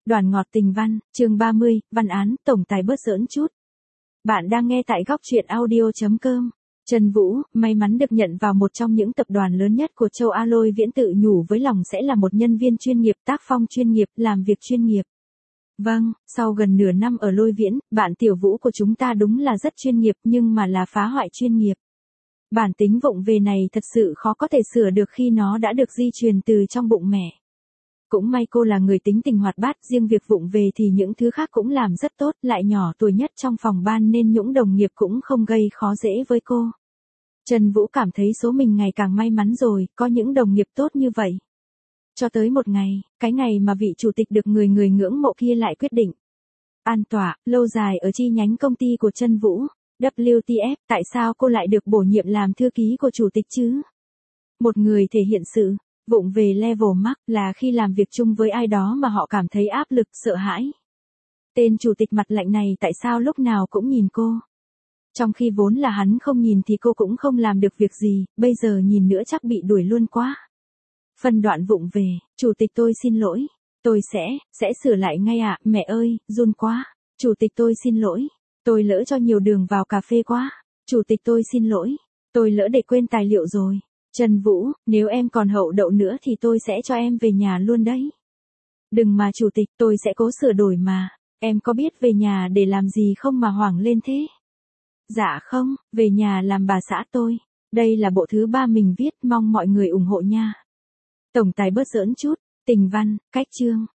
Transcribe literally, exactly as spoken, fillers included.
Đoàn ngọt tình văn, chương ba mươi, văn án, tổng tài bớt giỡn chút. Bạn đang nghe tại góc truyện audio chấm com. Trần Vũ, may mắn được nhận vào một trong những tập đoàn lớn nhất của châu Á. Lôi Viễn tự nhủ với lòng sẽ là một nhân viên chuyên nghiệp, tác phong chuyên nghiệp, làm việc chuyên nghiệp. Vâng, sau gần nửa năm ở Lôi Viễn, bạn Tiểu Vũ của chúng ta đúng là rất chuyên nghiệp nhưng mà là phá hoại chuyên nghiệp. Bản tính vụng về này thật sự khó có thể sửa được khi nó đã được di truyền từ trong bụng mẹ. Cũng may cô là người tính tình hoạt bát, riêng việc vụng về thì những thứ khác cũng làm rất tốt, lại nhỏ tuổi nhất trong phòng ban nên những đồng nghiệp cũng không gây khó dễ với cô. Trần Vũ cảm thấy số mình ngày càng may mắn rồi, có những đồng nghiệp tốt như vậy. Cho tới một ngày, cái ngày mà vị chủ tịch được người người ngưỡng mộ kia lại quyết định an tọa lâu dài ở chi nhánh công ty của Trần Vũ. W T F, tại sao cô lại được bổ nhiệm làm thư ký của chủ tịch chứ? Một người thể hiện sự vụng về level max là khi làm việc chung với ai đó mà họ cảm thấy áp lực, sợ hãi. Tên chủ tịch mặt lạnh này tại sao lúc nào cũng nhìn cô? Trong khi vốn là hắn không nhìn thì cô cũng không làm được việc gì, bây giờ nhìn nữa chắc bị đuổi luôn quá. Phân đoạn vụng về, chủ tịch tôi xin lỗi, tôi sẽ, sẽ sửa lại ngay ạ, à, mẹ ơi, run quá. Chủ tịch tôi xin lỗi, tôi lỡ cho nhiều đường vào cà phê quá. Chủ tịch tôi xin lỗi, tôi lỡ để quên tài liệu rồi. Trần Vũ, nếu em còn hậu đậu nữa thì tôi sẽ cho em về nhà luôn đấy. Đừng mà chủ tịch, tôi sẽ cố sửa đổi mà. Em có biết về nhà để làm gì không mà hoảng lên thế? Dạ không, về nhà làm bà xã tôi. Đây là bộ thứ ba mình viết, mong mọi người ủng hộ nha. Tổng tài bớt giỡn chút, tình văn, cách chương.